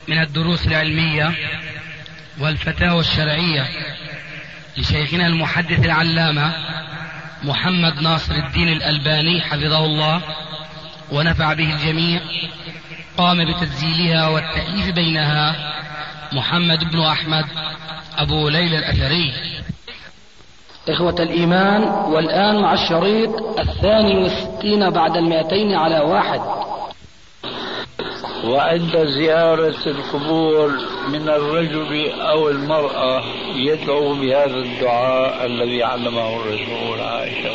من الدروس العلمية والفتاوى الشرعية لشيخنا المحدث العلامة محمد ناصر الدين الألباني حفظه الله ونفع به الجميع، قام بتسجيلها والتأليف بينها محمد بن أحمد أبو ليلى الأثري. إخوة الإيمان، والآن مع الشريط 62 بعد 200 على 1. وعند زيارة القبور من الرجل أو المرأة يدعو بهذا الدعاء الذي علمه الرسول عائشة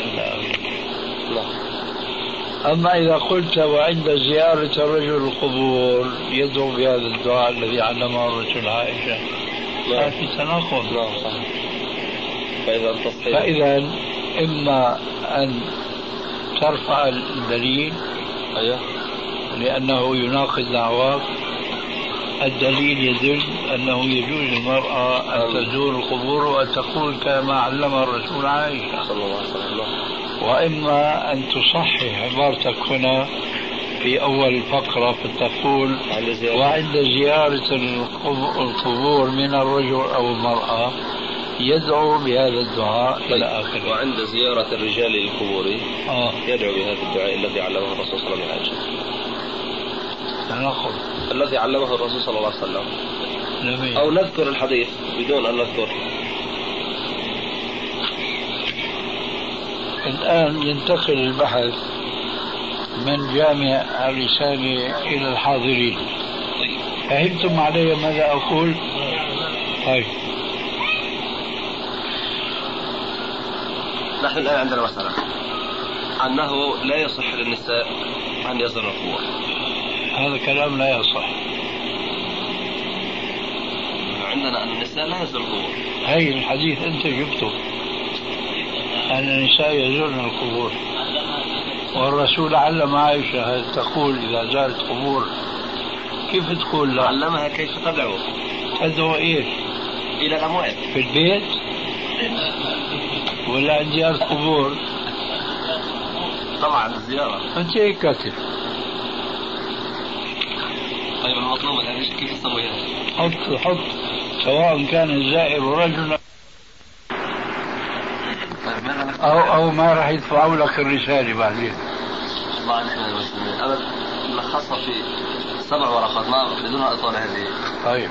أما إذا قلت وعند زيارة الرجل القبور يدعو بهذا الدعاء الذي علمه الرسول عائشة في تناقض. فإذا إما أن ترفع الدليل لأنه يناقض دعواك، الدليل يدل أنه يجوز للمرأة أن تزور القبور وأن تقول كما علمها الرسول عائشة صلى الله عليه وسلم، وإما أن تصحح عبارتك هنا في أول الفقرة فتقول وعند زيارة القبور من الرجل أو المرأة يدعو بهذا الدعاء إلى آخره. وعند زيارة الرجال للقبور يدعو بهذا الدعاء الذي علمه الرسول صلى الله عليه وسلم. الذي علمه الرسول صلى الله عليه وسلم. أو نذكر الحديث بدون أن نذكر. الآن ينتقل البحث من جامع الرسالة إلى الحاضرين. فهمتم علي ماذا أقول؟ طيب، نحن الآن عندنا مسألة أنه لا يصح للنساء أن يزورن القبور. هذا كلام لا يصح. عندنا أن النساء لا يزورن القبور. هي الحديث أنت جبته أن النساء يزورن القبور، والرسول علم عائشة تقول إذا زارت قبور كيف تقول لا؟ علمها كيف تدعو. تدعو إيش؟ إلى الأموات في البيت ولا عند زيارة قبور؟ طبعا الزيارة. أنت هيك كاتب. طيب المطلوب الآن كيف تسوي هذا؟ حط سواء كان الزائر رجلا أو ما راح يدفعوا لك الرسالة بعدين. طبعا احنا المسلمين أنا نلخصها في 7 ورقات ما بدون إطالة هذه. طيب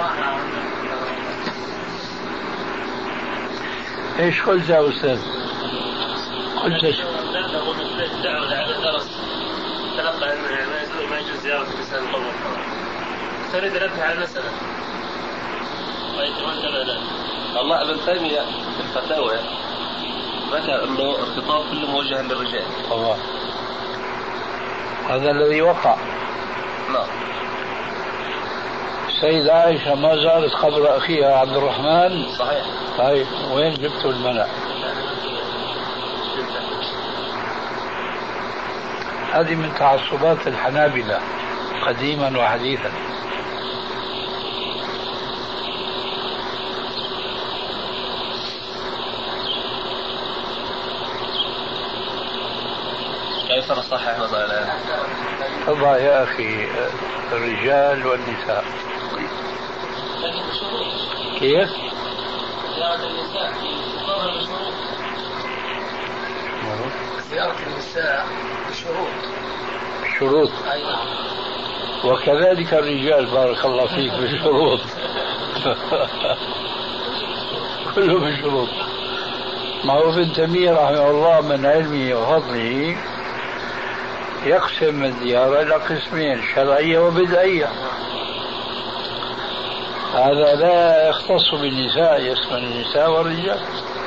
ايش قلت يا أستاذ؟ قلت ايش؟ الدعوة على درس تلقى أنه ما يجوز زيارة الإنسان القبور. تريد أنبه على المسألة. الله ابن تيمية في الفتاوى ذكر أنه الخطاب كله موجه للرجال. الله، هذا الذي وقع. نعم. السيدة عائشة ما زارت قبر أخيها عبد الرحمن. صحيح. طيب وين جبتوا المنع؟ هذه من تعصبات الحنابلة قديما وحديثا. كيف نصحح مسألة؟ طبعا يا أخي الرجال والنساء. كيف؟ زيارة النساء في طبعا بشروط. زيارة النساء بشروط. شروط. وكذلك الرجال بارك الله فيك بشروط. كله بشروط. ما هو ابن تيمية رحمه الله من علمه وفضله يقسم الزيارة إلى قسمين، شرعية وبدعية. هذا لا يختص بالنساء، يشمل النساء والرجال.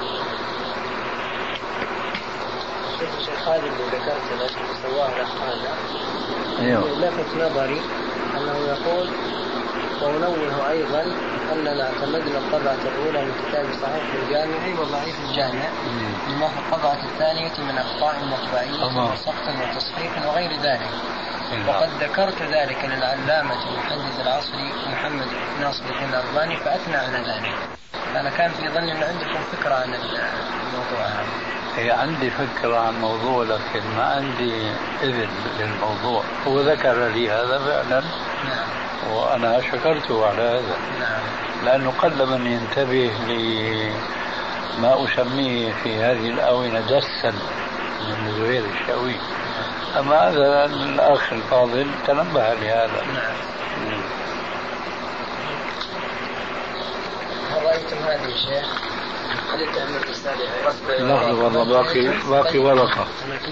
شيخ خالد اللي ذكرت الذي سواه أيوه. لفت نظري أنه يقول ونوه أيضا أننا اعتمدنا الطبعة الأولى من كتاب صحيح الجامع وضعيف الجامع لما في الطبعة الثانية من أخطاء مطبعية وسقط وتصحيح وغير ذلك. وقد ذكرت ذلك للعلامة المحدث العصري محمد ناصر الدين الألباني فأثنى على ذلك. أنا كان في ظني أن عندكم فكرة عن الموضوع هذا. هي عندي فكرة عن الموضوع لكن ما عندي إذن للموضوع. هو ذكر لي هذا فعلا. نعم. وأنا شكرته على هذا. لأنه قل من ينتبه لما أسميه في هذه الآونة دسا من زهير الشاوي. أما هذا الأخ الفاضل تنبه لهذا. هل رأيتم هذه الشيخ؟ لحظة والله باقي ورقة.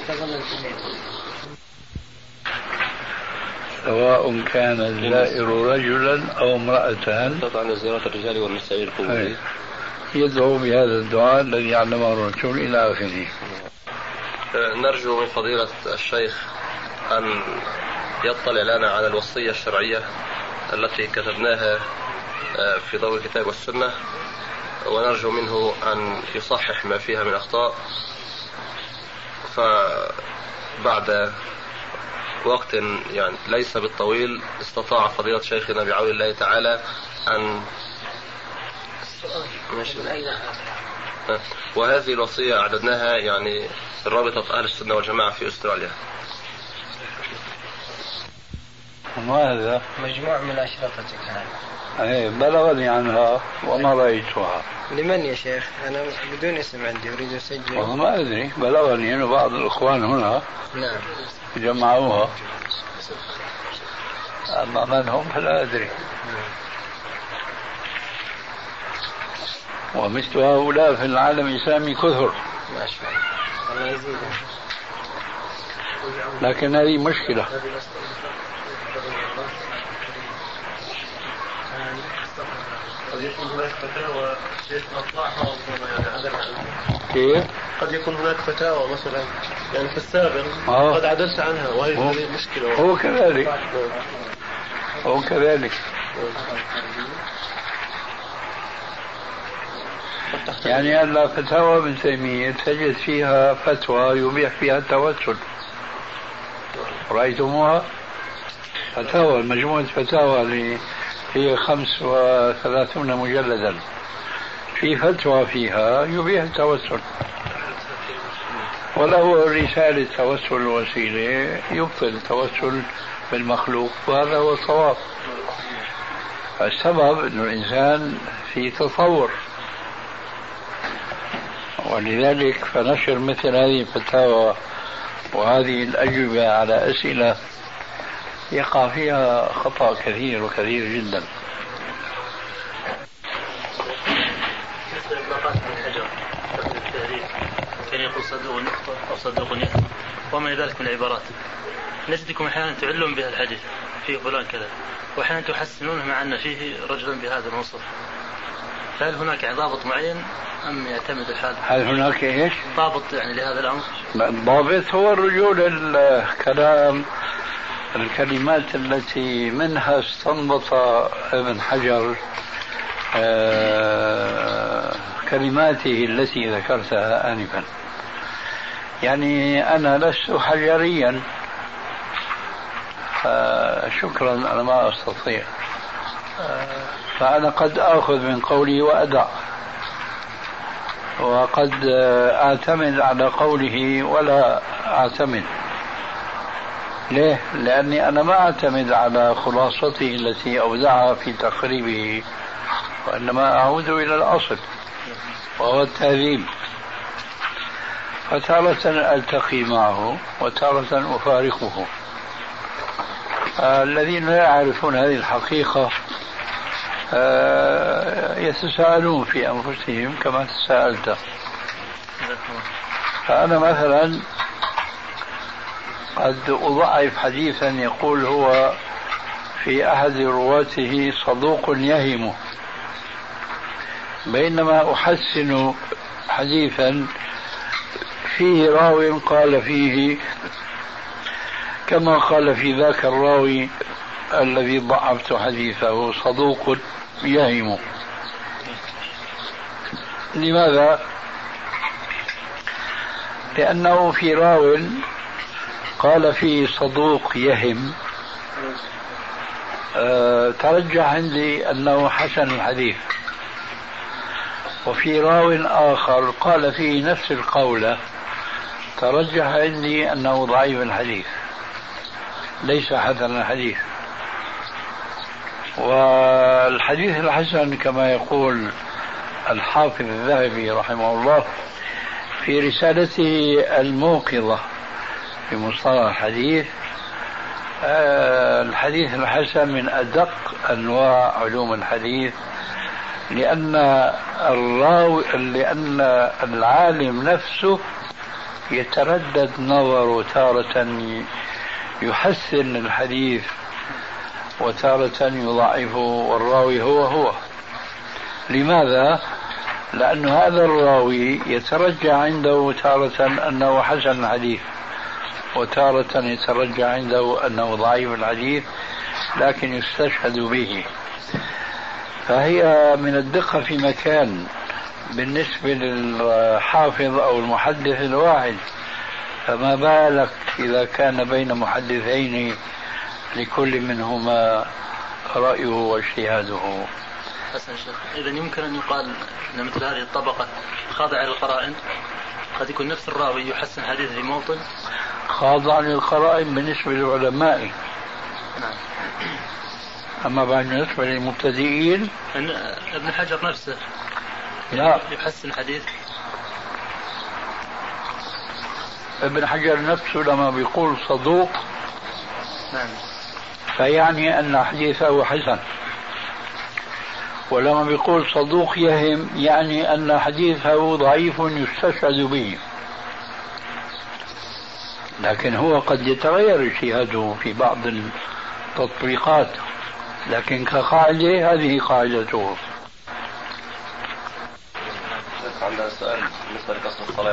سواء كان الزائر رجلا أو امرأة عن زيارة الرجال والنساء القبور يدعو بهذا الدعاء الذي علمه الرسول إلى آخره. نرجو من فضيلة الشيخ أن يطلع لنا على الوصية الشرعية التي كتبناها في ضوء الكتاب والسنة، ونرجو منه أن يصحح ما فيها من أخطاء. فبعد وقت يعني ليس بالطويل استطاع فضيلة شيخنا بعون الله تعالى أن وهذه الوصية أعددناها يعني رابطة أهل السنة والجماعة في أستراليا. وهذا مجموع من أشرطتك هذه بلغني عنها وما رأيتها. لمن يا شيخ؟ أنا بدون اسم عندي أريد أسجل. والله ما أدري، بلغني أنه بعض الإخوان هنا نعم جمعوها، أما من هم فلا أدري. ومثل هؤلاء في العالم الإسلامي كثر، ما شاء الله يزيد. لكن هذه مشكلة. قد يكون هناك فتاوى أطلعها كيف؟ قد يكون هناك فتاوى مثلا يعني في السابق قد عدلت عنها وهي مشكلة. هو كذلك يعني هلا فتاوى ابن تيمية تجد فيها فتوى يبيح فيها التوسل. رأيتموها؟ فتاوى مجموعة فتاوى اللي هي 35 مجلدا، في فتوى فيها يبيح التوسل، وله رسالة توسل الوسيلة يبطل التوسل بالمخلوق، وهذا هو الصواب. السبب أن الإنسان في تطور، ولذلك فنشر مثل هذه الفتاوى وهذه الأجوبة على أسئلة يقع فيها خطأ كثير وكثير جدا. كان يقول صدق نقطة أو صدق نقطة وما ذلك من العبارات نجدكم أحيانا تعلم بها الحديث فيه فلان كذا، وأحيانا تحسنونه مع أن فيه رجلا بهذا الوصف. فهل هناك ضابط معين أم يعتمد الحال؟ هل هناك إيش؟ ضابط يعني لهذا الأمر؟ الضابط هو الرجوع للكلام، الكلمات التي منها استنبط ابن حجر كلماته التي ذكرتها آنفا. يعني أنا لست حجريا، شكرا أنا ما أستطيع، فأنا قد أخذ من قولي وأدع، وقد أعتمد على قوله ولا أعتمد. ليه؟ لأني أنا ما أعتمد على خلاصته التي أودعها في تقريبه، وإنما أعود إلى الأصل وهو التهذيب. فتارة ألتقي معه وتارة أفارقه. الذين لا يعرفون هذه الحقيقة يتساءلون في أنفسهم كما تساءلت. فأنا مثلا قد أضعف حديثا يقول هو في أحد رواته صدوق يهم، بينما أحسن حديثا فيه راو قال فيه كما قال في ذاك الراوي الذي ضعفت حديثه صدوق يهم. لماذا؟ لأنه في راو قال فيه صدوق يهم ترجح عندي أنه حسن الحديث، وفي راو آخر قال فيه نفس القولة ترجح عندي أنه ضعيف الحديث ليس حسن الحديث. والحديث الحسن كما يقول الحافظ الذهبي رحمه الله في رسالته الموقظة في مصطلح الحديث، الحديث الحسن من أدق أنواع علوم الحديث، لأن العالم نفسه يتردد نظره تارة يحسن الحديث وتارة يضعفه، والراوي هو. لماذا؟ لأن هذا الراوي يترجى عنده تارة أنه حسن الحديث، وتارة يترجى عنده أنه ضعيف الحديث، لكن يستشهد به. فهي من الدقة في مكان بالنسبة للحافظ أو المحدث الواحد، فما بالك إذا كان بين محدثين لكل منهما رأيه واجتهاده. حسن شيخ، إذا يمكن أن يقال أن مثل هذه الطبقة خاضعة للقرائن، قد يكون نفس الراوي يحسن حديث في موطن خاضع للقرائن بالنسبة للعلماء. نعم. أما بالنسبة للمبتدئين ابن حجر نفسه لا يحسن حديث. ابن حجر نفسه لما بيقول صدوق نعم فيعني أن حديثه حسن، ولما بيقول صدوق يهم يعني أن حديثه ضعيف يستشهد به. لكن هو قد يتغير اجتهاده في بعض التطبيقات، لكن كقاعدة هذه قاعدته. عندنا سؤال بالنسبة لقصر الصلاة.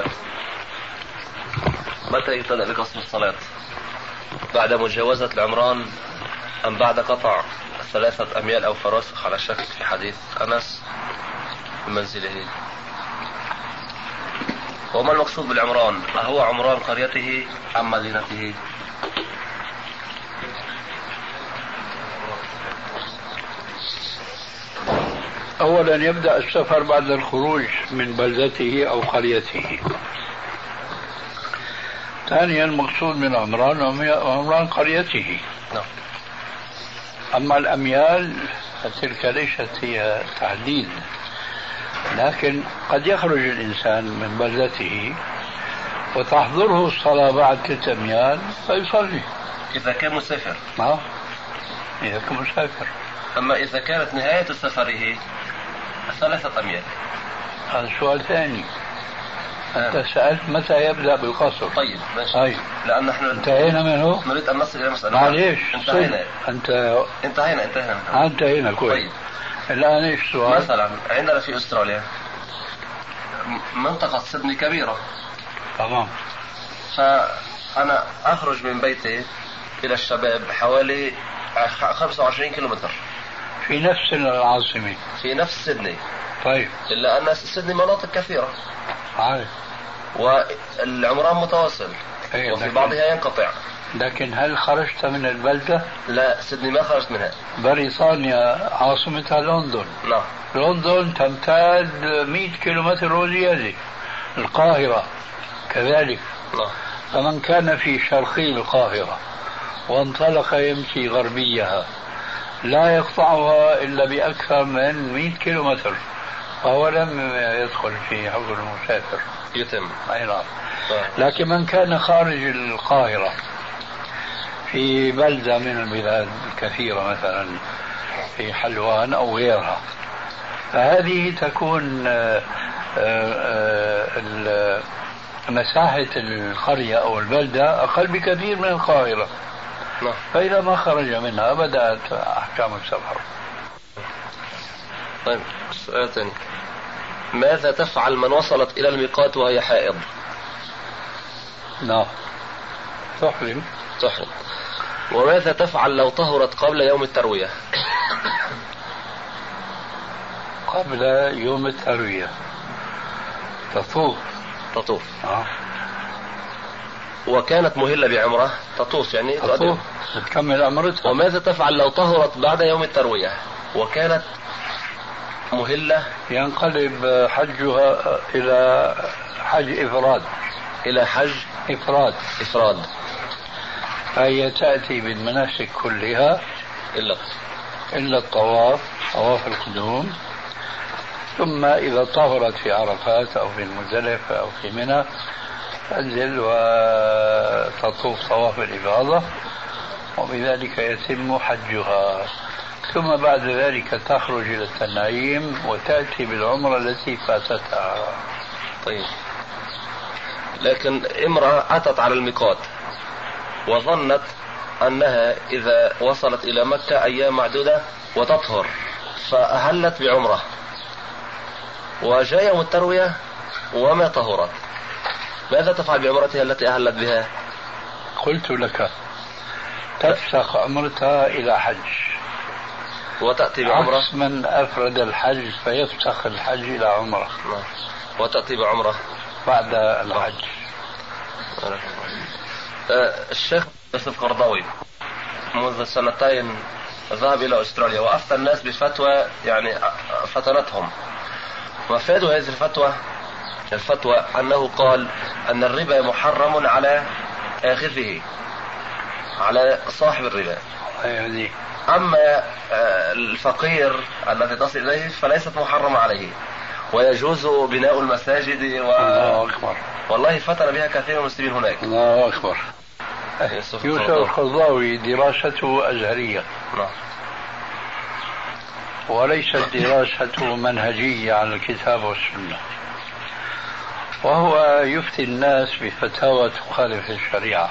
متى يبتدأ بقصر الصلاة؟ بعد مجاوزة العمران أم بعد قطع 3 أميال أو فراسخ على شك في حديث أنس في منزله؟ وما المقصود بالعمران؟ أهو عمران قريته أم مدينته؟ أولا يبدأ السفر بعد الخروج من بلدته أو قريته. ثانيا المقصود من عمران قريته. أما الأميال فتلك ليست هي تحديد، لكن قد يخرج الإنسان من بلدته وتحضره الصلاة بعد 3 أميال فيصلي إذا كان مسافر. إذا كان مسافر. أما إذا كانت نهاية سفره 3 أميال هذا سؤال ثاني. أنت سألت متى يبدأ بالقصر. طيب ماشي. لأن نحن انتهينا منه. نريد أن نصل إلى مسألة. معليش انتهينا كويس. طيب. الآن إيش السؤال؟ مثلا عندنا في أستراليا منطقة سيدني كبيرة. تمام. فأنا أخرج من بيتي إلى الشباب حوالي 25 كيلومتر في نفس العاصمة، في نفس سيدني. طيب. إلا أن سيدني مناطق كثيرة. عارف. والعمران متواصل وفي بعضها ينقطع. لكن هل خرجت من البلدة؟ لا، سيدني ما خرجت منها. بريطانيا عاصمتها لندن. نعم. لندن تمتد 100 كيلومتر وزيادة. القاهرة كذلك. نعم. فمن كان في شرقي القاهرة وانطلق يمشي غربيها لا يقطعها إلا بأكثر من 100 كيلومتر، فهو لم يدخل في حكم المسافر. يتم. أي نعم. لكن من كان خارج القاهرة في بلدة من البلاد الكثيرة مثلا في حلوان أو غيرها، فهذه تكون مساحة القرية أو البلدة أقل بكثير من القاهرة. فإذا ما خرج منها بدأت أحكام السفر. طيب سؤال ثاني، ماذا تفعل من وصلت إلى الميقات وهي حائض؟ نعم تحرم. وماذا تفعل لو طهرت قبل يوم التروية؟ قبل يوم التروية تطوف. وكانت مهلة بعمرة تطوف يعني تكمل عمرتها. وماذا تفعل لو طهرت بعد يوم التروية وكانت مهلة؟ ينقلب حجها إلى حج إفراد. فهي تأتي بالمناسك كلها إلا الطواف، طواف القدوم. ثم إذا طهرت في عرفات أو في المزدلفة أو في منى تنزل وتطوف طواف الإفاضة، وبذلك يتم حجها. ثم بعد ذلك تخرج إلى التنعيم وتأتي بالعمرة التي فاتتها. طيب، لكن امرأة أتت على الميقات وظنت أنها إذا وصلت إلى مكة أيام معدودة وتطهر فأهلت بعمرة، وجاء يوم التروية وما طهرت، ماذا تفعل بعمرتها التي أهلت بها؟ قلت لك تفسخ عمرتها إلى حج وتأتي بعمرة، عكس من أفرد الحج فيفسخ الحج إلى عمرة وتأتي بعمرة بعد الحج. الشيخ يوسف قرضاوي منذ سنتين ذهب إلى أستراليا وأفتى الناس بفتوى يعني فتنتهم. مفاد هذه الفتوى أنه قال أن الربا محرم على آخذه، على صاحب الربا، أما الفقير الذي تصل إليه فليست محرمة عليه ويجوز بناء المساجد الله أكبر. والله فتن بها كثير من المسلمين هناك. الله أكبر. يوسف القرضاوي دراسته أزهرية وليست دراسته منهجية على الكتاب والسنة، وهو يفتي الناس بفتاوى تخالف الشريعة،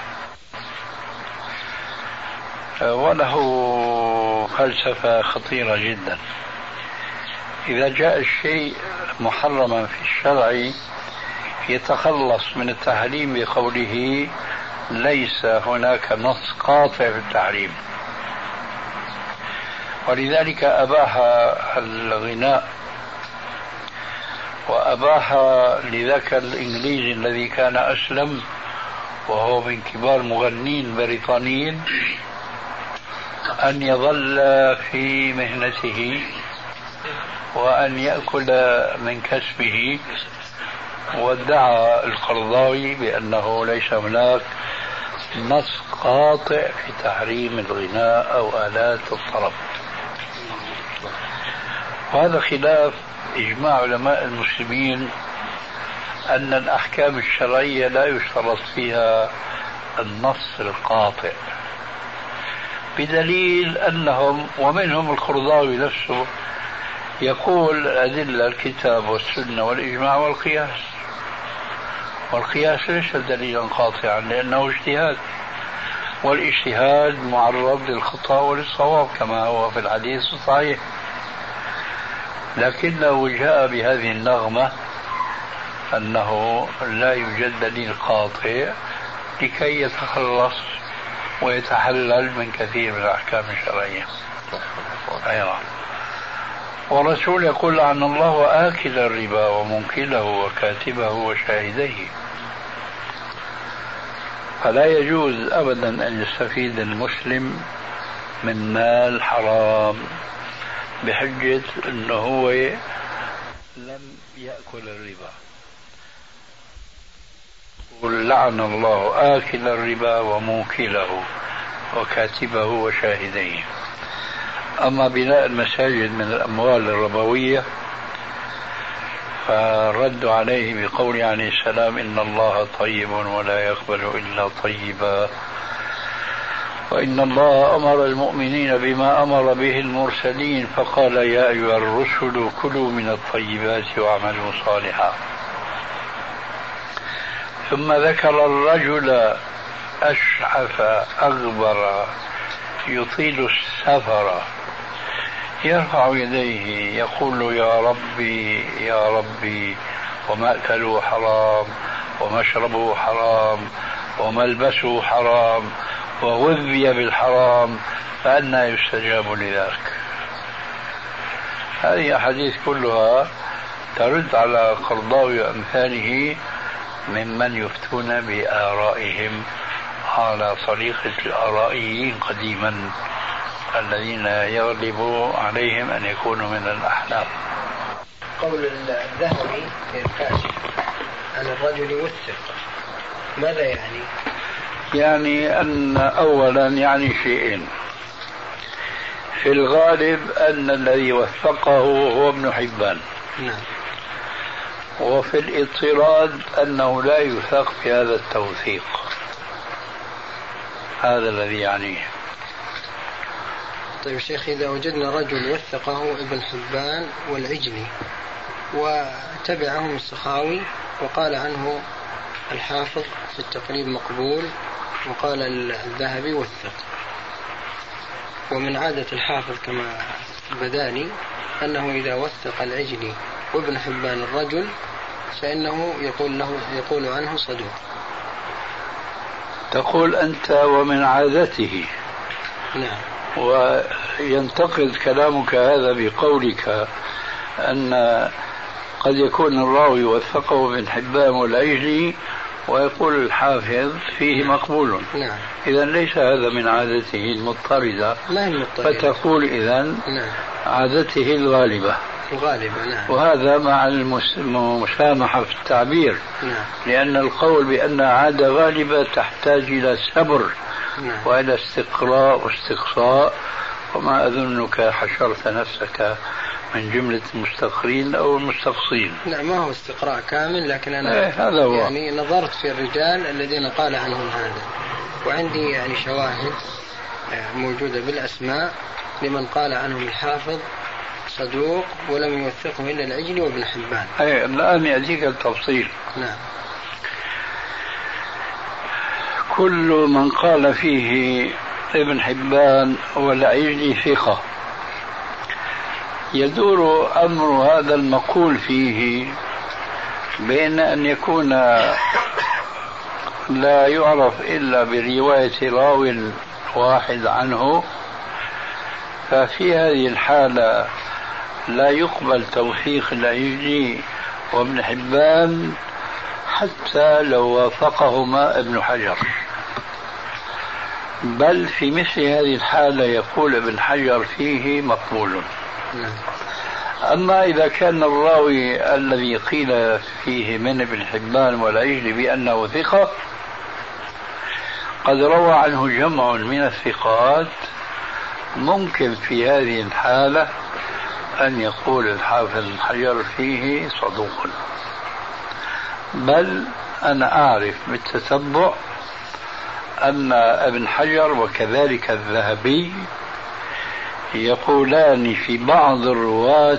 وله فلسفة خطيرة جدا. إذا جاء الشيء محرما في الشرع يتخلص من التحريم بقوله ليس هناك نص قاطع في التحريم، ولذلك أباح الغناء وأباح لذاك الإنجليزي الذي كان أسلم وهو من كبار مغنين بريطانيين أن يظل في مهنته وأن يأكل من كسبه. وادعى القرضاوي بأنه ليس هناك نص قاطع في تحريم الغناء أو آلات الطرب، وهذا خلاف إجماع علماء المسلمين أن الأحكام الشرعية لا يشترط فيها النص القاطع، بدليل أنهم ومنهم القرضاوي نفسه يقول أدلة الكتاب والسنة والإجماع والقياس، والقياس ليس دليلا قاطعا لأنه اجتهاد، والاجتهاد معرض للخطأ وللصواب كما هو في الحديث الصحيح، لكنه جاء بهذه النغمة أنه لا يوجد دليل قاطع لكي يتخلص ويتحلل من كثير من الأحكام الشرعية. أيضا والرسول يقول عن الله آكل الربا ومنكله وكاتبه وشاهديه، فلا يجوز أبدا أن يستفيد المسلم من مال حرام بحجة أنه هو لم يأكل الربا. قل لعن الله آكل الربا وموكله وكاتبه وشاهديه. أما بناء المساجد من الأموال الربوية فرد عليه بقول عليه السلام إن الله طيب ولا يقبل إلا طيبا، وإن الله أمر المؤمنين بما أمر به المرسلين فقال يا أيها الرسل كلوا من الطيبات واعملوا صالحا. ثم ذكر الرجل أشعث أغبر يطيل السفر يرفع يديه يقول يا ربي يا ربي، ومأكله حرام ومشربه حرام وملبسه حرام وغذي بالحرام، فأنى يستجاب لذلك. هذه أحاديث كلها ترد على قرضاوي وأمثاله ممن يفتون بآرائهم على طريقة الآرائيين قديما الذين يغلب عليهم أن يكونوا من الأحلام. قول الذهبي في الكاشف أن الرجل يوثق ماذا يعني؟ يعني أن أولا يعني شيئين، في الغالب أن الذي وثقه هو ابن حبان. نعم. وفي الاضطراد أنه لا يثق بهذا التوثيق. هذا الذي يعنيه. طيب شيخ، إذا وجدنا رجل وثقه ابن حبان والعجلي وتبعهم السخاوي وقال عنه الحافظ في التقريب مقبول وقال الذهبي وثق، ومن عادة الحافظ كما بداني أنه إذا وثق العجلي وابن حبان الرجل فإنه يقول عنه صدوق. تقول أنت ومن عادته. نعم. وينتقد كلامك هذا بقولك أن قد يكون الراوي وثقه ابن حبان والعجلي ويقول الحافظ فيه مقبول. نعم. إذن ليس هذا من عادته المضطردة. ما هي المضطردة. فتقول إذن نعم. عادته الغالبة. نعم. وهذا مع المسامحة في التعبير. نعم. لأن القول بأن عادة غالبة تحتاج إلى صبر. نعم. وإلى استقراء واستقصاء، وما أظنك حشرت نفسك من جملة المستقرين أو المستقصين. لا، ما هو استقراء كامل، لكن أنا هذا هو. يعني نظرت في الرجال الذين قال عنهم هذا، وعندي يعني شواهد موجودة بالأسماء لمن قال عنهم الحافظ صدوق ولم يوثقه إلا العجلي وابن حبان. الآن يأتيك التفصيل. نعم. كل من قال فيه ابن حبان والعجلي ثقة، يدور أمر هذا المقول فيه بين أن يكون لا يعرف إلا برواية راو واحد عنه، ففي هذه الحالة لا يقبل توثيق العجلي وابن حبان حتى لو وافقهما ابن حجر، بل في مثل هذه الحالة يقول ابن حجر فيه مقبول. أما إذا كان الراوي الذي قيل فيه من ابن حبان والعجلي بأنه ثقة قد روى عنه جمع من الثقات، ممكن في هذه الحالة أن يقول الحافظ ابن حجر فيه صدوق. بل أنا أعرف بالتتبع أن ابن حجر وكذلك الذهبي يقولان في بعض الرواة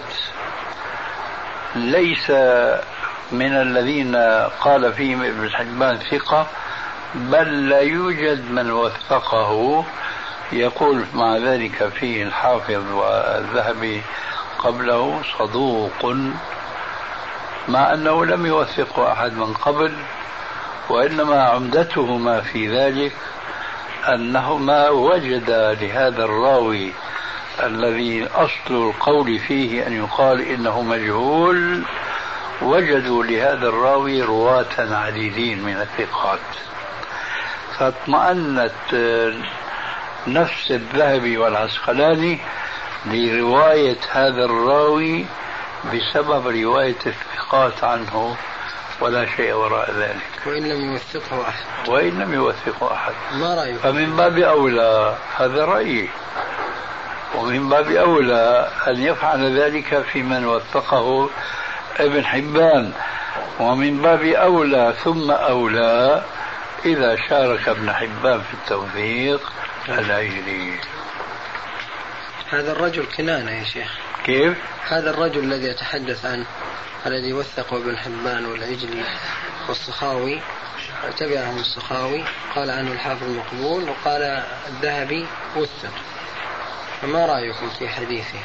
ليس من الذين قال فيهم ابن حبان ثقة، بل لا يوجد من وثقه، يقول مع ذلك فيه الحافظ والذهبي قبله صدوق، مع أنه لم يوثقه أحد من قبل، وإنما عمدتهما في ذلك أنهما وجدا لهذا الراوي الذي أصل القول فيه أن يقال إنه مجهول، وجدوا لهذا الراوي رواة عديدين من الثقات، فاطمأنت نفس الذهبي والعسقلاني لرواية هذا الراوي بسبب رواية الثقات عنه، ولا شيء وراء ذلك. وإن لم يوثقه أحد. ما رأيك؟ فمن باب أولى، هذا رأيي، ومن باب أولى أن يفعل ذلك في من وثقه ابن حبان، ومن باب أولى ثم أولى إذا شارك ابن حبان في التوثيق العجلي. هذا الرجل كنانة يا شيخ. كيف؟ هذا الرجل الذي يتحدث عنه الذي وثقه ابن حبان والعجلي والسخاوي تبعهم السخاوي، قال عنه الحافظ مقبول وقال الذهبي وثق، فما رأيكم في حديثه؟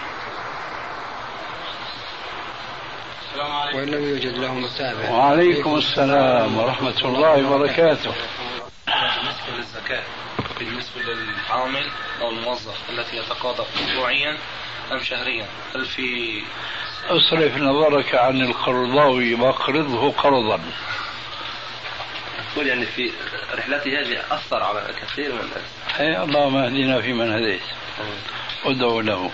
وإن لم يوجد له متابع. وعليكم السلام ورحمة الله وبركاته. بالنسبة للزكاة، بالنسبة للعامل أو الموظف التي يتقاضى أسبوعيا أم شهريا، هل في اصرف نظرك عن القرضاوي واقرضه قرضا. أقول يعني في رحلتي هذه أثر على كثير من الناس. اللهم اهدنا فيمن هديت، ادعو له.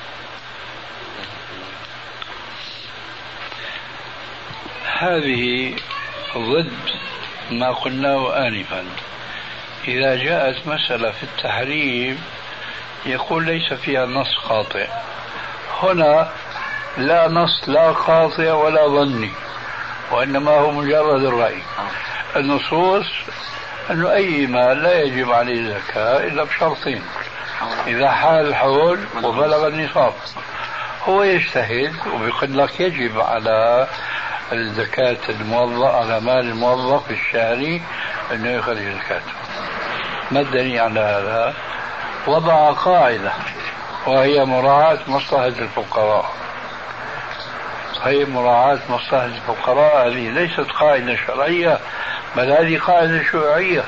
هذه ضد ما قلناه آنفا. إذا جاءت مسألة في التحريم يقول ليس فيها نص قاطع. هنا لا نص لا قاطع ولا ظني، وإنما هو مجرد الرأي. النصوص أنه أي مال لا يجب عليه زكاة إلا بشرطين: إذا حال الحول وبلغ النصاب. هو يجتهد وبيقول لك يجب على الزكاة الموظف، على مال الموظف الشهري أنه يخرج زكاته. ما الدليل على هذا؟ وضع قاعدة وهي مراعاة مصلحة الفقراء. هي مراعاة مصلحة الفقراء هذه ليست قاعدة شرعية، بل هذه قاعدة شيوعية،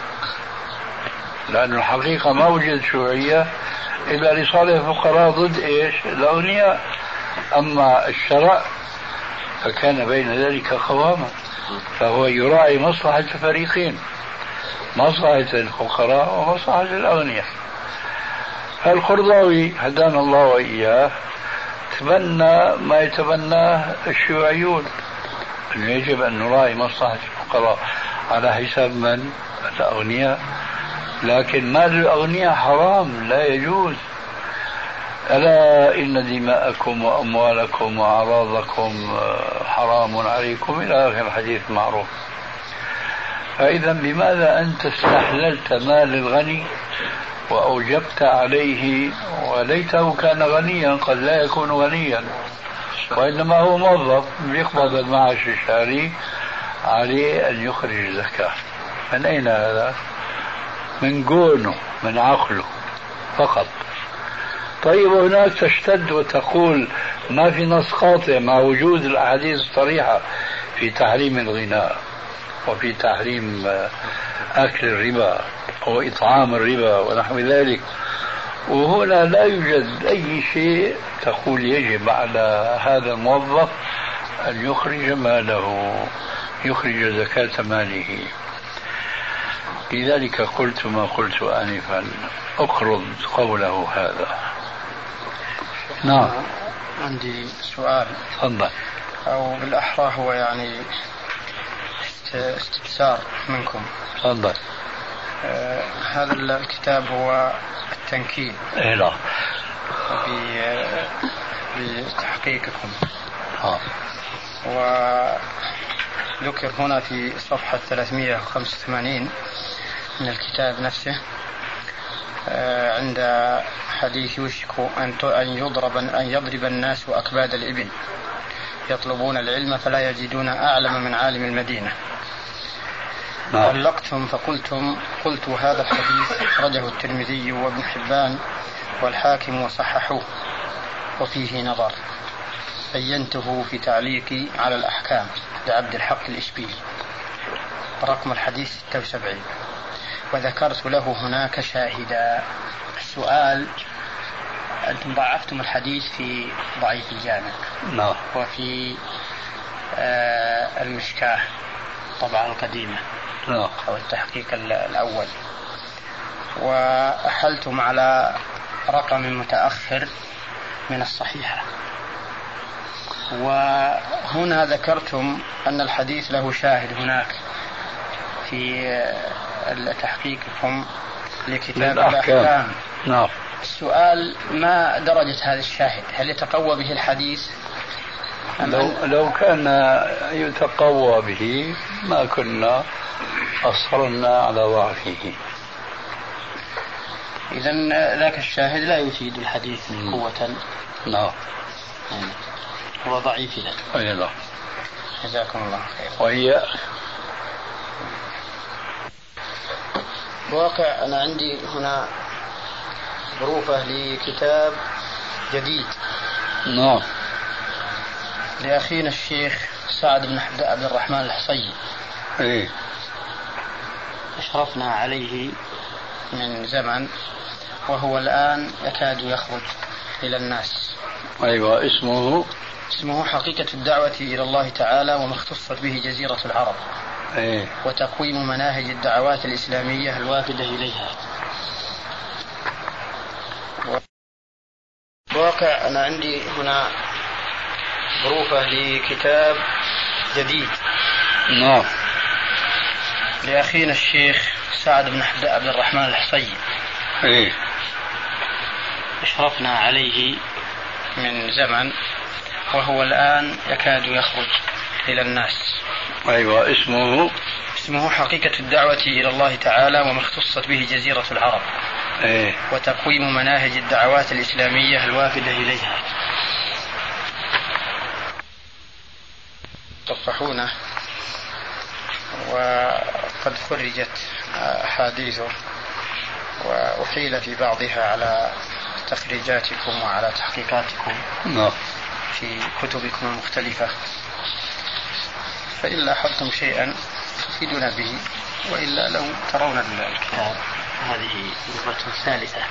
لأن الحقيقة ما وجد شيوعية إلا لصالح الفقراء ضد إيش؟ الأغنياء. أما الشرع فكان بين ذلك قواما، فهو يراعي مصلحة الفريقين، مصلحة الفقراء ومصلحة الأغنياء. القرضاوي هدانا الله وإياه تبنى ما يتبناه الشيوعيون، أنه يجب أن نراعي مصلحة الفقراء على حساب من؟ الأغنياء. لكن مال الأغنياء حرام لا يجوز. ألا إن دماءكم وأموالكم وأعراضكم حرام عليكم إلى آخر الحديث المعروف. فإذا بماذا أنت استحللت مال الغني وأوجبت عليه، وليته كان غنيا، قد لا يكون غنيا وإنما هو موظف يقبض المعاش الشهري، عليه أن يخرج زكاة. من أين هذا؟ من جونه، من عقله فقط. طيب هناك تشتد وتقول ما في نص قاطع مع وجود الأحاديث الصريحة في تحريم الغناء وفي تحريم أكل الربا وإطعام الربا ونحو ذلك، وهنا لا يوجد أي شيء تقول يجب على هذا الموظف أن يخرج ماله، يخرج زكاة ماله. لذلك قلت ما قلت آنفا، أقرض قوله هذا. نعم. عندي سؤال. تفضل. أو بالأحرى هو يعني استفسار منكم. تفضل. هذا الكتاب هو التنكيل. إيه لا. بتحقيقكم. وذكر هنا في صفحة 385 من الكتاب نفسه عند حديث يوشك أن يضرب الناس أكباد الإبل يطلبون العلم فلا يجدون أعلم من عالم المدينة. علقتم قلت هذا الحديث أخرجه الترمذي وابن حبان والحاكم وصححوه وفيه نظر، بينته في تعليقي على الأحكام لعبد الحق الإشبيلي رقم الحديث 76، وذكرت له هناك شاهدا. السؤال: أنتم ضعفتم الحديث في ضعيف الجامع وفي المشكاة طبعا القديمة أو التحقيق الأول، وأحلتم على رقم متأخر من الصحيحة، وهنا ذكرتم أن الحديث له شاهد هناك في تحقيقكم لكتاب الأحكام. السؤال: ما درجة هذا الشاهد؟ هل يتقوى به الحديث؟ لو كان يتقوى به ما كنا أصرنا على ضعفه. إذن ذاك الشاهد لا يفيد الحديث قوة. نعم. هو ضعيف إذن. أي لا. جزاكم الله خير. وهي واقع أنا عندي هنا ظروفه لكتاب جديد. نعم. لأخينا الشيخ سعد بن عبد الرحمن الحصي. إيه. أشرفنا عليه من زمن وهو الآن يكاد يخرج إلى الناس. أيوة. اسمه حقيقة الدعوة إلى الله تعالى وما اختصت به جزيرة العرب. إيه. وتقويم مناهج الدعوات الإسلامية الوافدة إليها. واقع أنا عندي هنا ظروفه لكتاب جديد. نعم. لأخينا الشيخ سعد بن عبد الرحمن الحصي. إيه. أشرفنا عليه من زمن، وهو الآن يكاد يخرج إلى الناس. أيوة. اسمه حقيقة الدعوة إلى الله تعالى وما اختصت به جزيرة العرب، وتقويم مناهج الدعوات الإسلامية الوافدة إليها. صفحونه، وقد خرجت أحاديثه وأحيل في بعضها على تخريجاتكم وعلى تحقيقاتكم في كتبكم المختلفة، فإن لاحظتم شيئا تفيدنا به، وإلا لو ترون الكتاب هذه نقطة ثالثة.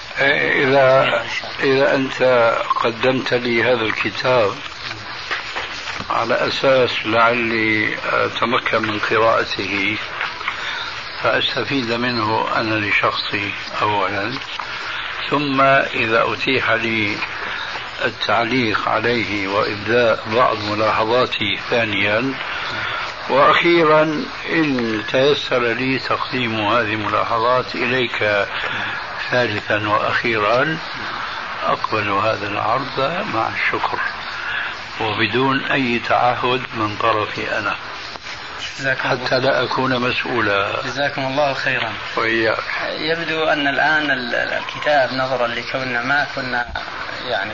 إذا أنت قدمت لي هذا الكتاب على أساس لعلي أتمكن من قراءته فأستفيد منه أنا لشخصي أولا، ثم إذا أتيح لي التعليق عليه وإبداء بعض ملاحظاتي ثانيا، وأخيرا إن تيسر لي تقديم هذه الملاحظات إليك ثالثا وأخيرا، أقبل هذا العرض مع الشكر وبدون أي تعهد من طرفي أنا، حتى لا أكون مسؤولا. جزاكم الله خيرا. وإياك. يبدو أن الآن الكتاب نظرا لكوننا ما كنا يعني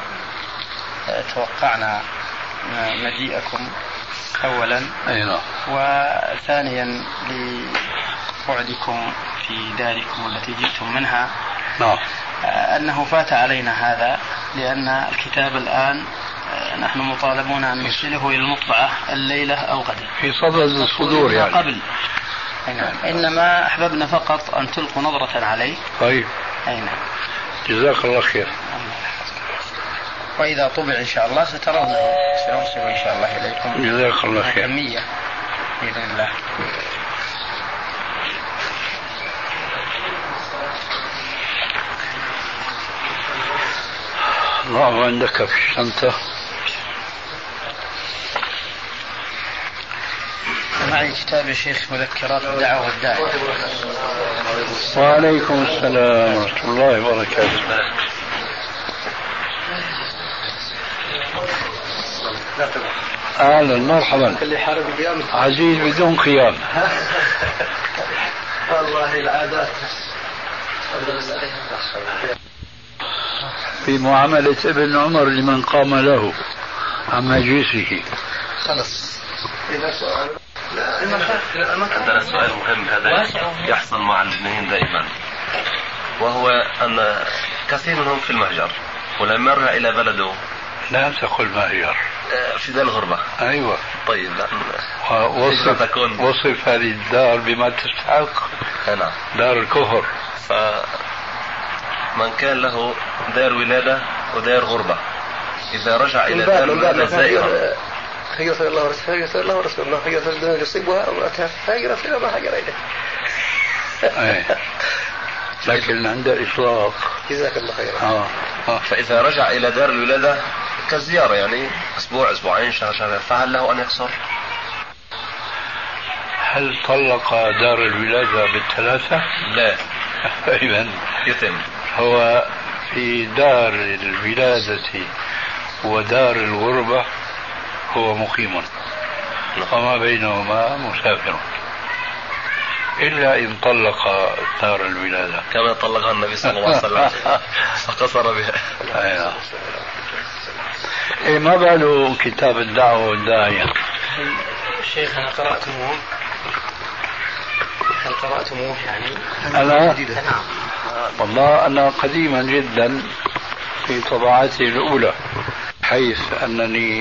توقعنا مجيئكم أولا، وثانيا لبعدكم في داركم التي جئتم منها، أنه فات علينا هذا، لأن الكتاب الآن نحن مطالبون أن نرسله إلى المطبعة الليلة أو غدا في صدد الصدور يعني قبل. إنما أحببنا فقط أن تلقوا نظرة عليه. طيب. جزاك الله خير. وإذا طبع إن شاء الله سترونه، سنرسل إن شاء الله إليكم. جزاك الله خير. كمية بإذن الله. الله عندك في الشنطة. معي كتاب الشيخ مذكرات الدعوة والداعي. وعليكم السلام ورحمة الله وبركاته. أهلا مرحبا. عزيز بدون قيام. والله العادات في معاملة ابن عمر لمن قام له عن مجلسه. خلص. عندنا سؤال مهم هذا يحصل مع المسلمين دائما، وهو أن كثير منهم في المهجر، ولما يرجع إلى بلده. لا تقل مهجر، في دار الغربة. أيوة. طيب. وصف هذه الدار بما تستحق. نعم. دار الكفر. فمن كان له دار ولادة ودار غربة، إذا رجع إلى دار الولادة زائرا هيغفر الله ورسوله هيغفر الدنيا يصيبها أمرتها هيغفر الله حجر إليه. لكن عند إطلاق. جزاك الله خيرا. فإذا رجع إلى دار الولادة كزيارة، يعني أسبوع أسبوعين شهر، فهل له أن يقصر؟ هل طلق دار الولادة بالثلاثة؟ لا. إذن يتم. هو في دار الولادة ودار الغربة هو مقيم، وما بينهما مسافر، إلا إن طلق دار الولادة كما طلقها النبي صلى الله عليه وسلم فقصر بها. ما باله كتاب الدعوة والداعية؟ شيخ أنا قرأتموه. هل قرأتموه يعني؟ أنا والله أنا قديما جدا في طبعاتي الأولى، حيث أنني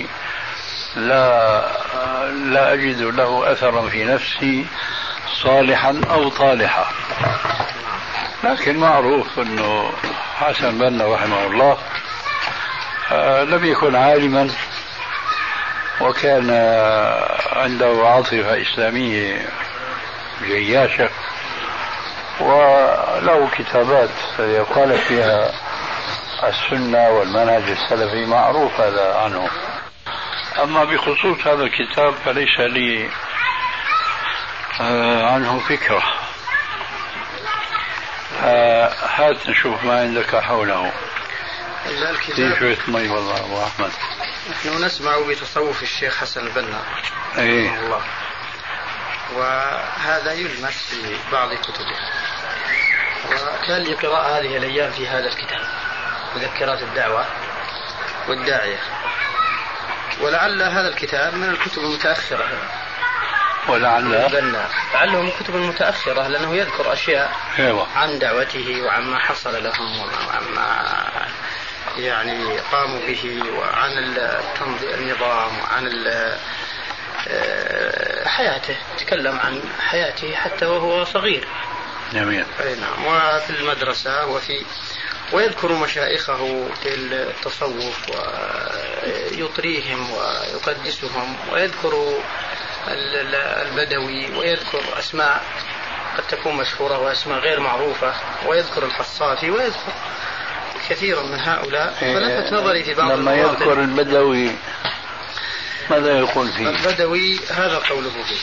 لا أجد له أثرا في نفسي صالحا أو طالحا، لكن معروف أنه حسن بنا رحمه الله لم يكن عالما، وكان عنده عاطفة إسلامية جياشة، وله كتابات يقال فيها السنة والمنهج السلفي، معروف هذا عنه. أما بخصوص هذا الكتاب فليس لي عنه فكرة، هات نشوف ما عندك حوله. الكتاب شوية مي والله أبو أحمد. نحن نسمع بتصوف الشيخ حسن البنا رحمه الله، وهذا يلمس في بعض كتبه، وكان لي قراءة هذه الأيام في هذا الكتاب مذكرات الدعوة والداعية، ولعل هذا الكتاب من الكتب المتأخرة، لعله من الكتب المتأخرة، لأنه يذكر أشياء عن دعوته وعما حصل لهم وعما يعني قاموا به، وعن النظام وعن حياته، تكلم عن حياته حتى وهو صغير. جميل. نعم. وفي المدرسة ويذكر مشايخه في التصوف ويطريهم ويقدسهم، ويذكر البدوي، ويذكر أسماء قد تكون مشهورة وأسماء غير معروفة، ويذكر الحصافي، ويذكر كثيرا من هؤلاء. فلفت نظري في بعض لما يذكر البدوي ماذا يقول فيه؟ البدوي هذا قوله فيه،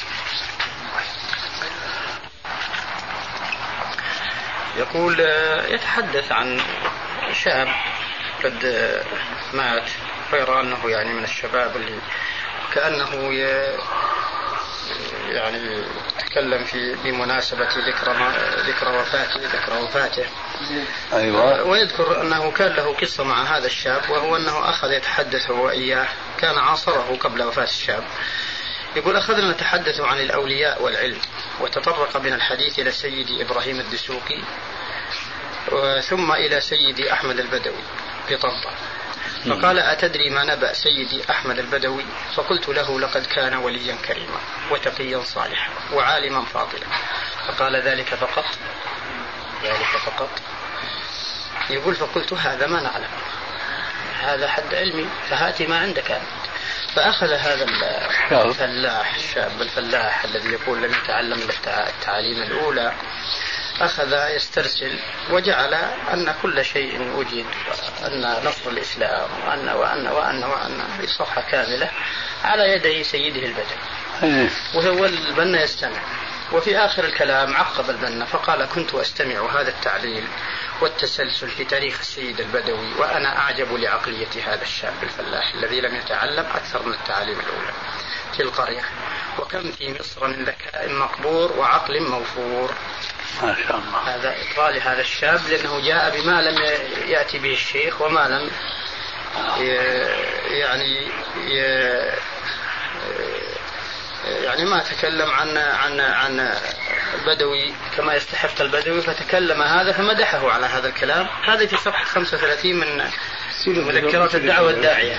يقول يتحدث عن شاب قد مات، غير أنه يعني من الشباب اللي كأنه يعني تكلم بمناسبة ذكرى وفاته. أيوة. ويذكر أنه كان له قصة مع هذا الشاب، وهو أنه أخذ يتحدث هو وإياه، كان عاصره قبل وفاة الشاب. يقول أخذنا نتحدث عن الأولياء والعلم، وتطرق بنا الحديث إلى سيدي إبراهيم الدسوقي، ثم إلى سيدي أحمد البدوي في طنطا. فقال أتدري ما نبأ سيدي أحمد البدوي؟ فقلت له لقد كان وليا كريما وتقيا صالحا وعالما فاضلا. فقال ذلك فقط. يقول فقلت هذا ما نعلم، هذا حد علمي، فهاتي ما عندك أنت. فأخذ هذا الشاب الفلاح الذي يقول لم يتعلم التعاليم الأولى، أخذ يسترسل وجعل أن كل شيء وجد، أن نصر الإسلام وأن في صفحة كاملة على يدي سيده البدوي، وهو البنا يستمع. وفي آخر الكلام عقب البنا فقال كنت أستمع هذا التعليل والتسلسل في تاريخ السيد البدوي، وأنا أعجب لعقلية هذا الشاب الفلاح الذي لم يتعلم أكثر من التعاليم الأولى في القرية، وكم في مصر من ذكاء مقبور وعقل موفور. ما شاء الله. هذا إطلال هذا الشاب، لأنه جاء بما لم يأتي به الشيخ، وما لم يعني ما تكلم عن البدوي كما يستحق البدوي، فتكلم هذا فمدحه على هذا الكلام. هذا في صفحة 35 من مذكرات الدعوة الداعية.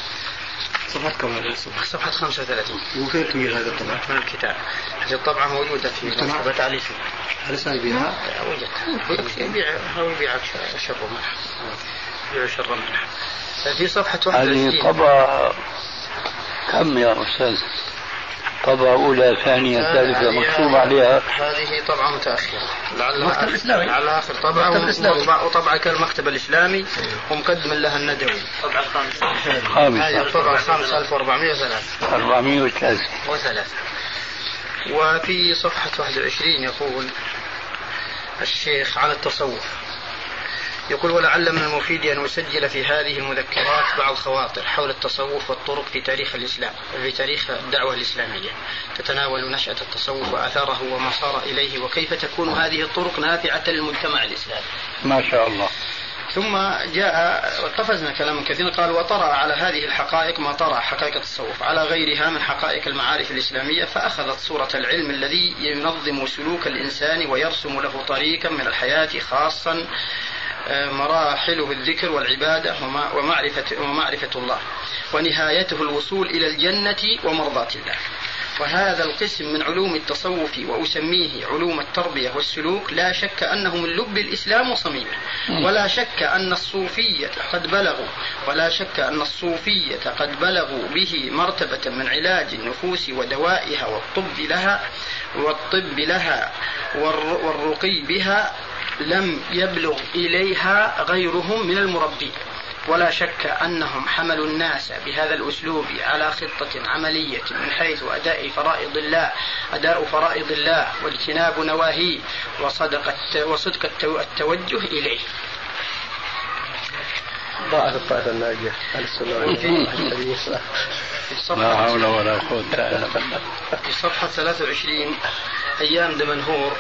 صفحة 35. وفين توجد هذا الطبعة؟ من الكتاب. هذه الطبعة موجودة في مكتبة علي شو. هل سايبينها؟ وجدت. يبيع شر منها. في صفحة 31. هذه طبعة كم يا أستاذ؟ طبعة أولى ثانية ثالثة مكتوب عليها؟ هذه طبعة متأخرة، على آخر طبعة، وطبعة كالمكتب الإسلامي، ومقدم لها الندوي. الطبعة الخامسة. هذه الطبعة الخامسة 1403. وفي صفحة 21 يقول الشيخ عن التصوف، يقول ولعل من المفيد أن أسجل في هذه المذكرات بعض خواطر حول التصوف والطرق في تاريخ الإسلام، في تاريخ الدعوة الإسلامية، تتناول نشأة التصوف وآثاره وما صار إليه، وكيف تكون هذه الطرق نافعة للمجتمع الإسلامي. ما شاء الله. ثم جاء وقفزنا كلام كثير، قال وطرأ على هذه الحقائق ما طرأ حقائق التصوف على غيرها من حقائق المعارف الإسلامية، فأخذت صورة العلم الذي ينظم سلوك الإنسان ويرسم له طريقا من الحياة، خاصا مراحله الذكر والعبادة ومعرفة الله، ونهايته الوصول إلى الجنة ومرضاة الله. وهذا القسم من علوم التصوف وأسميه علوم التربية والسلوك لا شك أنه من لب الإسلام وصميمه، ولا شك أن الصوفية قد بلغوا به مرتبة من علاج النفوس ودوائها والطب لها والرقي بها لم يبلغ إليها غيرهم من المربين. ولا شك أنهم حملوا الناس بهذا الأسلوب على خطة عملية من حيث أداء فرائض الله واجتناب نواهيه وصدق التوجه إليه. ضاعت الطائفة الناجية أهل السنة والحديث. لا حول ولا قوة إلا بالله. في صفحة 23 أيام دمنهور.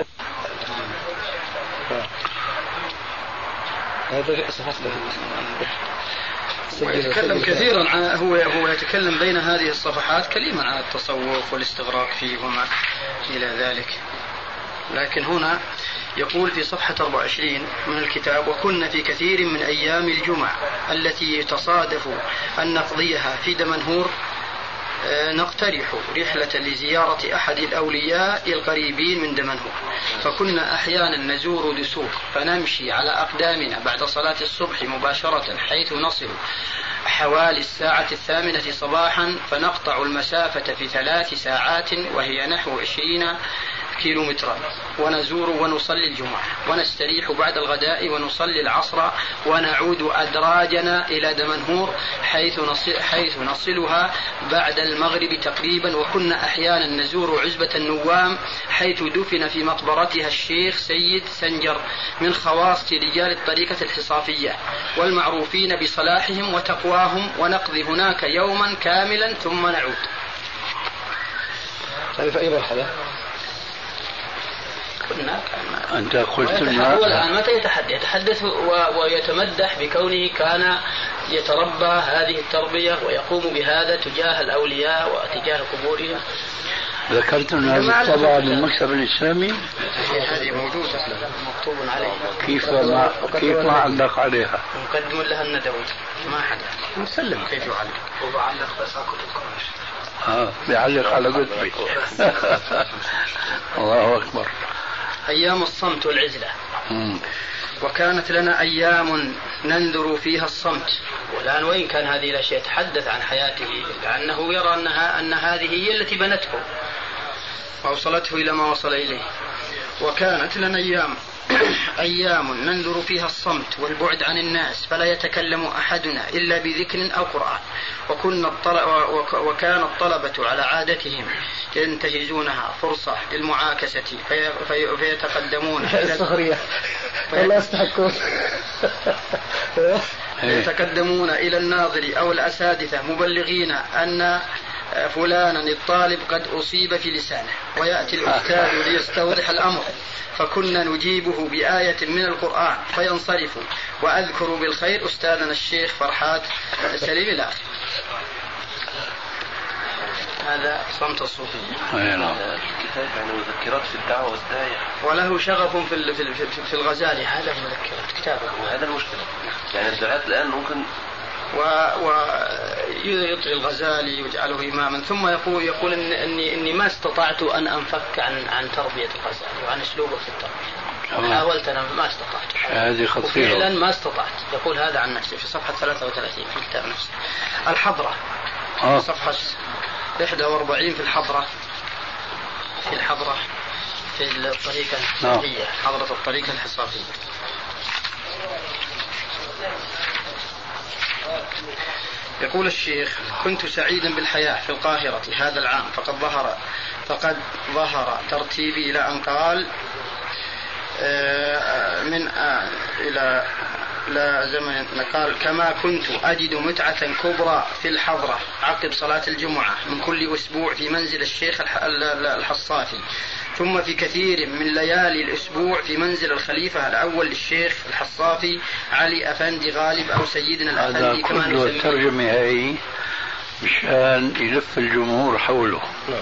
ويتكلم كثيرا عن هو يتكلم بين هذه الصفحات كلمة عن التصوف والاستغراق فيه وما إلى ذلك. لكن هنا يقول في صفحة 24 من الكتاب: وكنا في كثير من أيام الجمعة التي يتصادف أن نقضيها في دمنهور نقترح رحلة لزيارة أحد الأولياء القريبين من دمنهور، فكنا أحيانا نزور دسوق فنمشي على أقدامنا بعد صلاة الصبح مباشرة حيث نصل حوالي الساعة 8 صباحا، فنقطع المسافة في 3 ساعات وهي نحو 20 كيلومترا، ونزور ونصلي الجمعة ونستريح بعد الغداء ونصلي العصر ونعود أدراجنا إلى دمنهور حيث نصلها بعد المغرب تقريبا. وكنا أحيانا نزور عزبة النوام حيث دفن في مقبرتها الشيخ سيد سنجر من خواص رجال الطريقة الحصافية والمعروفين بصلاحهم وتقواهم، ونقضي هناك يوما كاملا ثم نعود. هذه في أي مرحلة؟ أنت قلت هو الآن متى يتحدث ويتمدح بكونه كان يتربى هذه التربية ويقوم بهذا تجاه الأولياء وتجاه قبورهم. ذكرت أن هذا الطبعة للمكتب الإسلامي هذه موجودة مكتوب عليها. كيف ما علق عليها؟ مقدم لها الندوي ما حدا نسلم كيف يعلق. وبعلق بس على كتب بيعلق على كتبي. الله أكبر. أيام الصمت والعزلة. وكانت لنا أيام ننذر فيها الصمت. والآن وين كان هذه الأشياء؟ يتحدث عن حياته لأنه يرى أن هذه هي التي بنته وأوصلته إلى ما وصل إليه. وكانت لنا أيام ننذر فيها الصمت والبعد عن الناس فلا يتكلم أحدنا إلا بذكر أو قرآن. وكان الطلبة على عادتهم ينتهزونها فرصة للمعاكسة فيتقدمون يتقدمون إلى الناظر أو الأساتذة مبلغين أن فلانا الطالب قد أصيب في لسانه، ويأتي الأستاذ ليستوضح الأمر فكنا نجيبه بآية من القرآن فينصرف، وأذكر بالخير أستاذنا الشيخ فرحات سليم الآخر. هذا صمت الصوفي. كتاب يعني مذكرات في الدعوة والداعية، وله شغف في الغزالي. هذا مذكرات كتابه. هذا المشكلة يعني الدعاة الآن ممكن ويطغي الغزالي ويجعله إماما، ثم يقول إني ما استطعت أن أنفك عن تربية الغزالي وعن أسلوبه في التربية. حاولت أنا ما استطعت. هذه خطيرة. وفعلا ما استطعت. يقول هذا عن نفسه في صفحة 33 في الكتاب نفسه. الحضرة صفحة 41 في الحضرة في الطريقة الحصافية. حضرة الطريقة الحصافية. يقول الشيخ: كنت سعيدا بالحياة في القاهرة هذا العام، فقد ظهر ترتيبي إلى أن قال من إلى لا زمن قال: كما كنت أجد متعة كبرى في الحضرة عقب صلاة الجمعة من كل أسبوع في منزل الشيخ الحصافي، ثم في كثير من ليالي الأسبوع في منزل الخليفة الأول للشيخ الحصافي علي أفندي غالب أو سيدنا الأفندي كما نسميه. هذا الترجمة هي مشان يلف الجمهور حوله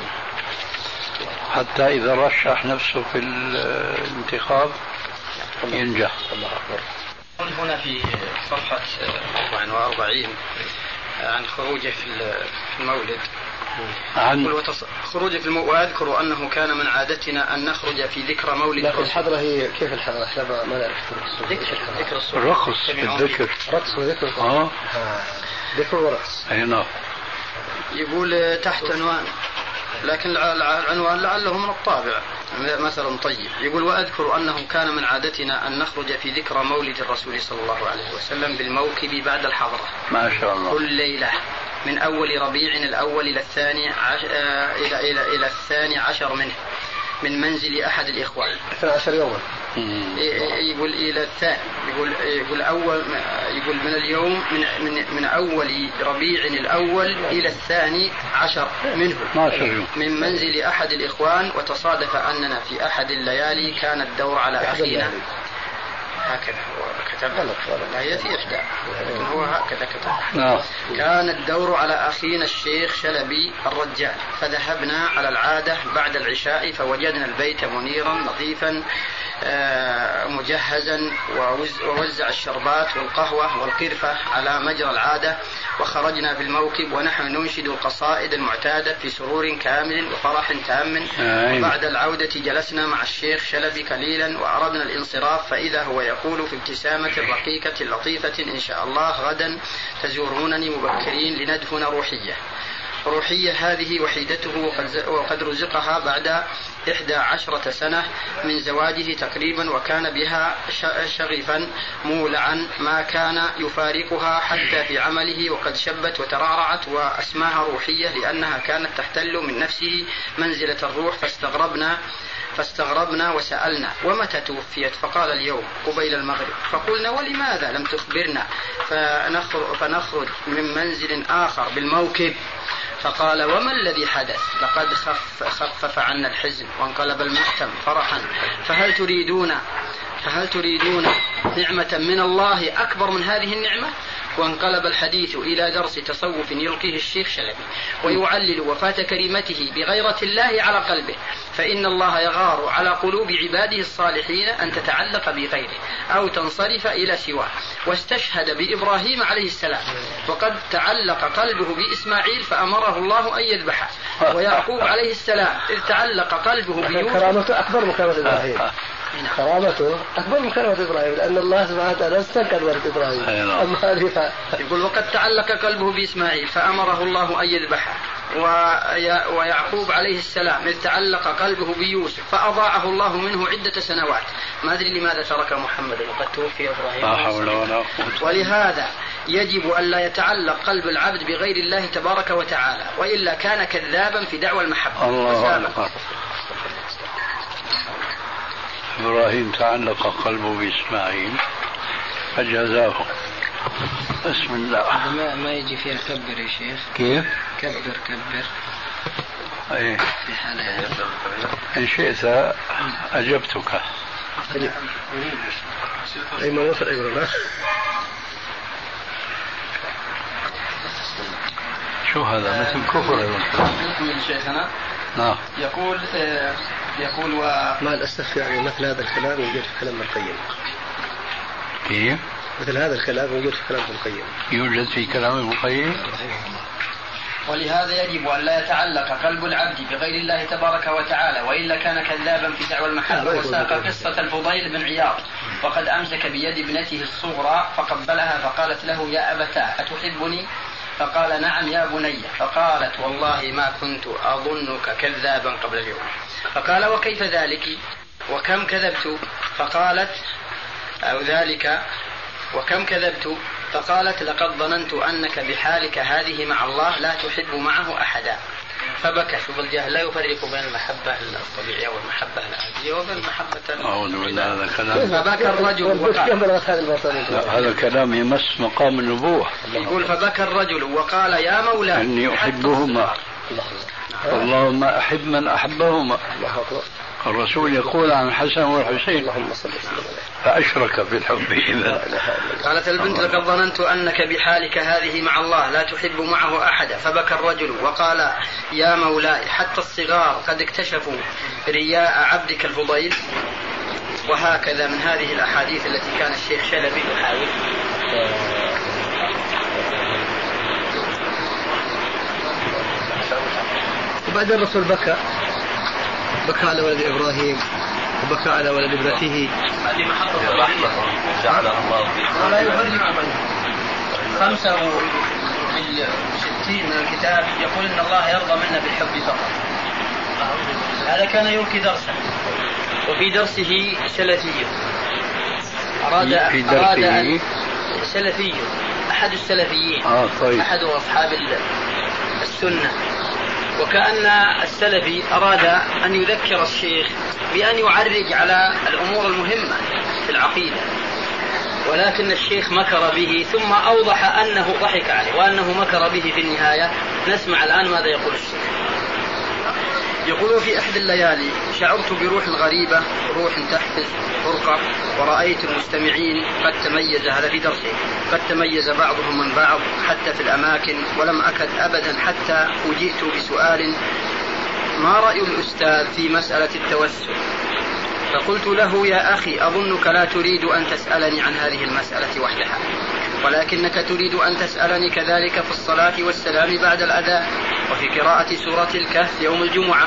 حتى إذا رشح نفسه في الانتخاب ينجح. هنا في صفحة 44 عن خروجه في المولد. خروج في وأذكر أنه كان من عادتنا أن نخرج في ذكرى مولد. لكن الحضرة هي كيف الحضرة؟ احنا ما نعرف ذكر الصوت. الرقص الذكر. رقص وذكر. ذكر ورقص. أي نعم. يقول تحت عنوان، لكن العنوان لعله من الطابع. مثل طيب. يقول وأذكر أنه كان من عادتنا أن نخرج في ذكرى مولد الرسول صلى الله عليه وسلم بالموكب بعد الحضرة ما شاء الله كل ليلة من أول ربيع الأول إلى الثاني عشر منه من منزل أحد الإخوان 12 يوما. يقول إلى الثاني يقول من اليوم من أول ربيع الأول إلى الثاني عشر منه من منزل أحد الإخوان. وتصادف أننا في أحد الليالي كان الدور على أخينا هكذا هو كتب لا هي في إحدى لكن هو هكذا كتب كان الدور على أخينا الشيخ شلبي الرجال. فذهبنا على العادة بعد العشاء فوجدنا البيت منيرا نظيفا مجهزا ووزع الشربات والقهوة والقرفة على مجرى العادة. وخرجنا بالموكب ونحن ننشد القصائد المعتادة في سرور كامل وفرح تام. وبعد العودة جلسنا مع الشيخ شلبي قليلا وأردنا الانصراف فإذا هو يقول في ابتسامة رقيقة لطيفة إن شاء الله غدا تزورونني مبكرين لندفن روحية هذه وحيدته وقد رزقها بعد 11 سنة من زواجه تقريبا وكان بها شغفا مولعا ما كان يفارقها حتى في عمله وقد شبت وترعرعت وأسماها روحية لأنها كانت تحتل من نفسه منزلة الروح. فاستغربنا وسألنا ومتى توفيت؟ فقال اليوم قبيل المغرب. فقلنا ولماذا لم تخبرنا فنخرج من منزل آخر بالموكب؟ فقال وما الذي حدث؟ لقد خفف عنا الحزن وانقلب المحتم فرحا فهل تريدون نعمة من الله أكبر من هذه النعمة؟ وانقلب الحديث إلى درس تصوف يلقيه الشيخ شلبي ويعلل وفاة كريمته بغيرة الله على قلبه فإن الله يغار على قلوب عباده الصالحين أن تتعلق بغيره أو تنصرف إلى سواه. واستشهد بإبراهيم عليه السلام وقد تعلق قلبه بإسماعيل فأمره الله أن يذبحه. ويعقوب عليه السلام إذ تعلق قلبه بيوسف كرامته أكبر من كرامة إبراهيم. كرامته أكبر من كرامة إبراهيم لأن الله سبحانه وتعالى استنكر ورد إبراهيم. يقول وقد تعلق قلبه بإسماعيل فأمره الله أن يذبحه. ويعقوب عليه السلام إذ تعلق قلبه بيوسف فأضاعه الله منه عدة سنوات. ما أدري لماذا ترك محمد وقد توفي إبراهيم. ولهذا يجب أن لا يتعلق قلب العبد بغير الله تبارك وتعالى وإلا كان كذابا في دعوى المحبة. إبراهيم تعلق قلبه بإسماعيل فجزاه. بسم الله. ما يجي فيها كبر يا شيخ. كيف؟ كبر أيه. إن شئت أجبتك. أي ما وصل أيضا. شو هذا مثل كفر من شيخنا. نعم. يقول مع الأسف يعني مثل هذا الكلام يوجد في كلام ابن القيم. كيف؟ مثل هذا الكلام يوجد في كلام ابن القيم. يوجد في كلام ابن القيم. ولهذا يجب أن لا يتعلق قلب العبد بغير الله تبارك وتعالى وإلا كان كذابا في دعوى المحبة. وساق قصة الفضيل بن عياض وقد أمسك بيد ابنته الصغرى فقبلها فقالت له يا أبتاه أتحبني؟ فقال نعم يا بني. فقالت والله ما كنت أظنك كذابا قبل اليوم. فقال وكيف ذلك وكم كذبت؟ فقالت أو ذلك وكم كذبت؟ فقالت لقد ظننت أنك بحالك هذه مع الله لا تحب معه أحدا. فبكى. شوف الجهل لا يفرق بين المحبة الطبيعية والمحبة العادية وبين المحبة. أعوذ بالله هذا كلام. فبكى الرجل هذا كلام يمس مقام النبوة. يقول فبكى الرجل وقال يا مولاي إني أحبهما اللهم أحب من أحبهما. الرسول يقول عن الحسن والحسين فأشرك في الحب إذا. قالت البنت لقد ظننت أنك بحالك هذه مع الله لا تحب معه أحدا. فبكى الرجل وقال يا مولاي حتى الصغار قد اكتشفوا رياء عبدك الفضيل. وهكذا من هذه الأحاديث التي كان الشيخ شلبي يحاول. وبعد الرسول بكى على ولد إبراهيم وبكى على ولد ابنته. هذه محطة الرحمة جعلها الله فيه. ولا يفرق بين 65 من الكتاب يقول إن الله يرضى منا بالحب فقط. هذا كان يلقي درسا، وفي درسه سلفي أراد أن سلفي أحد السلفيين طيب. أحد أصحاب السنة، وكأن السلفي أراد أن يذكر الشيخ بأن يعرج على الأمور المهمة في العقيدة، ولكن الشيخ مكر به ثم أوضح أنه ضحك عليه وأنه مكر به في النهاية. نسمع الآن ماذا يقول الشيخ. يقول: في إحدى الليالي شعرت بروح غريبة، روح تحفز فرقة، ورأيت المستمعين قد تميز، هذا في درسه، قد تميز بعضهم من بعض حتى في الأماكن، ولم أكد أبدا حتى فوجئت بسؤال: ما رأي الأستاذ في مسألة التوسل؟ فقلت له: يا أخي، أظنك لا تريد أن تسألني عن هذه المسألة وحدها، ولكنك تريد أن تسألني كذلك في الصلاة والسلام بعد الأذان، وفي قراءة سورة الكهف يوم الجمعة،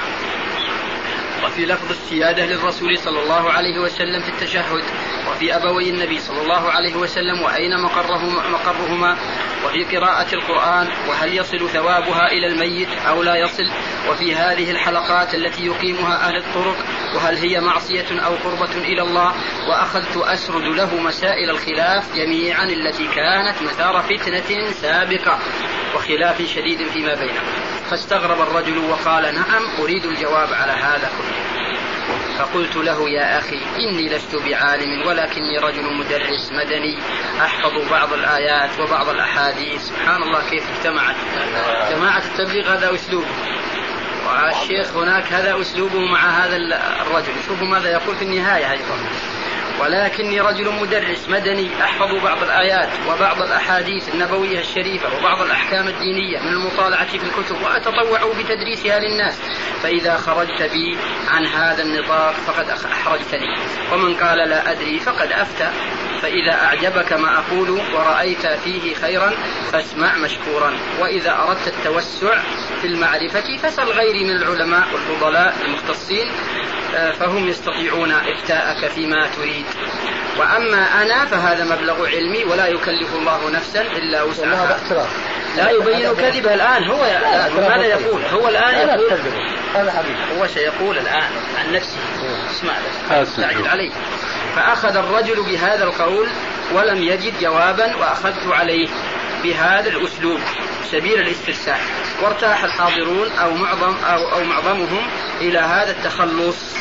وفي لفظ السيادة للرسول صلى الله عليه وسلم في التشهد، وفي أبوي النبي صلى الله عليه وسلم وأين مقرهما، وفي قراءة القرآن، وهل يصل ثوابها إلى الميت أو لا يصل، وفي هذه الحلقات التي يقيمها أهل الطرق، وهل هي معصية أو قربة إلى الله. وأخذت أسرد له مسائل الخلاف جميعا التي كانت مثار فتنة سابقة وخلاف شديد فيما بينهم. فاستغرب الرجل وقال: نعم، أريد الجواب على هذا كله. فقلت له: يا أخي، إني لست بعالم، ولكني رجل مدرس مدني أحفظ بعض الآيات وبعض الأحاديث. سبحان الله كيف اجتمعت جماعة التبليغ، هذا أسلوبه، والشيخ هناك هذا أسلوبه مع هذا الرجل. شوفوا ماذا يقول في النهاية أيضا: ولكني رجل مدرس مدني أحفظ بعض الآيات وبعض الأحاديث النبوية الشريفة وبعض الأحكام الدينية من المطالعة في الكتب، وأتطوع بتدريسها للناس، فإذا خرجت بي عن هذا النطاق فقد أحرجتني، ومن قال لا أدري فقد أفتى. فإذا أعجبك ما أقول ورأيت فيه خيرا فاسمع مشكورا، وإذا أردت التوسع في المعرفة فسل غيري من العلماء والفضلاء المختصين، فهم يستطيعون إفتاءك فيما تريد، وأما أنا فهذا مبلغ علمي ولا يكلف الله نفسا إلا وسعها. لا يبين كذبه الآن، هو ماذا يقول؟ هو الآن يقول، هو سيقول الآن عن نفسه. اسمع بس، استعجل عليه. فأخذ الرجل بهذا القول ولم يجد جوابا، وأخذت عليه بهذا الأسلوب سبيل الاستفسار، وارتاح الحاضرون أو معظمهم إلى هذا التخلص،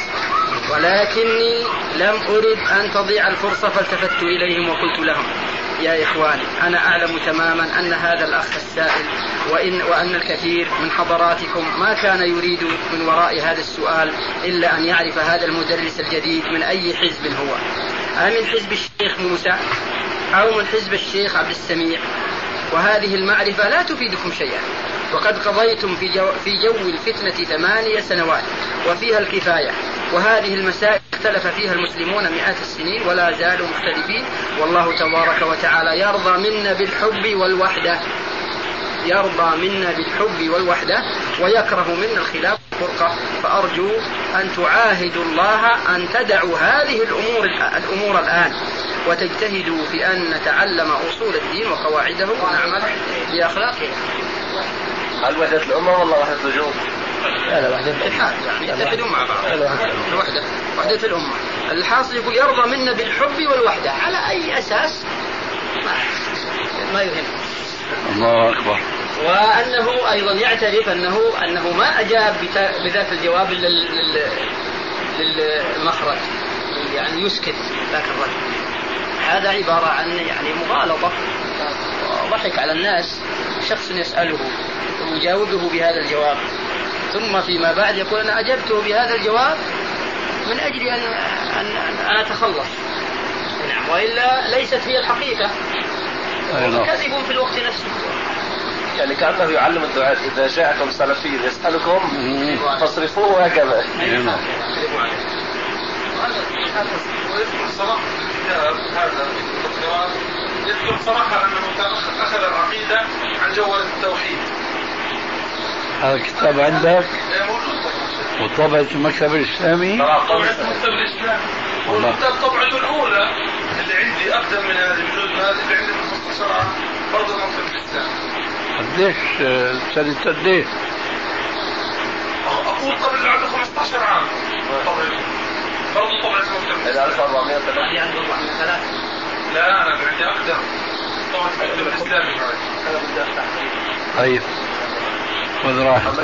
ولكني لم أرد أن تضيع الفرصة، فالتفت إليهم وقلت لهم: يا إخواني، أنا أعلم تماما أن هذا الأخ السائل وأن الكثير من حضراتكم ما كان يريد من وراء هذا السؤال إلا أن يعرف هذا المدرس الجديد من أي حزب هو، أمن حزب الشيخ موسى أو من حزب الشيخ عبد السميع، وهذه المعرفة لا تفيدكم شيئا، وقد قضيتم في جو الفتنة 8 سنوات وفيها الكفاية، وهذه المسائل اختلف فيها المسلمون مئات السنين ولا زالوا مختلفين، والله تبارك وتعالى يرضى منا بالحب والوحدة، يرضى منا بالحب والوحدة ويكره منا الخلاف والفرقة. فأرجو أن تعاهدوا الله أن تدعوا هذه الأمور الآن، وتجتهدوا في أن نتعلم أصول الدين وقواعده ونعمل بأخلاقه. هل وحدة الأمة والله وحدة الوجود؟ لا، وحدة الاتحاد، يعني يتحدون مع بعض. وحدة الأمة. الحاصل يقول يرضى منا بالحب والوحدة، على أي أساس ما يهم. الله أكبر. وأنه أيضا يعترف أنه ما أجاب بذات الجواب للمخرج، يعني يسكت ذاك الرجل. هذا عبارة عن يعني مغالطة، ضحك على الناس. شخص يسأله ويجاوبه بهذا الجواب، ثم فيما بعد يقول أنا أجبته بهذا الجواب من أجل أن أتخلص. نعم، وإلا ليست هي الحقيقة، كذب في الوقت نفسه. يعني كأنه يعلم الدعاة: إذا جاءكم سلفي يسألكم فاصرفوه هكذا. يذكر صراحة أنه أخذ العقيدة عن جوهرة التوحيد. هذا الكتاب عندك؟ وطبعة المكتب الإسلامي؟ طبعة المكتب الإسلامي، والكتاب طبعته الأولى اللي عندي أقدم من هذه هذه اللي عندي مختصرة برضه المكتب الإسلامي. قديش سنة قديش؟ والطبع اللي عنده 15 عام برضه طبع اسمه إذا 1403 يعني 403. لا أنا عندي أقدم طبعا الكتب الإسلامي أنا بدي أفتح. طيب خذ راحتك.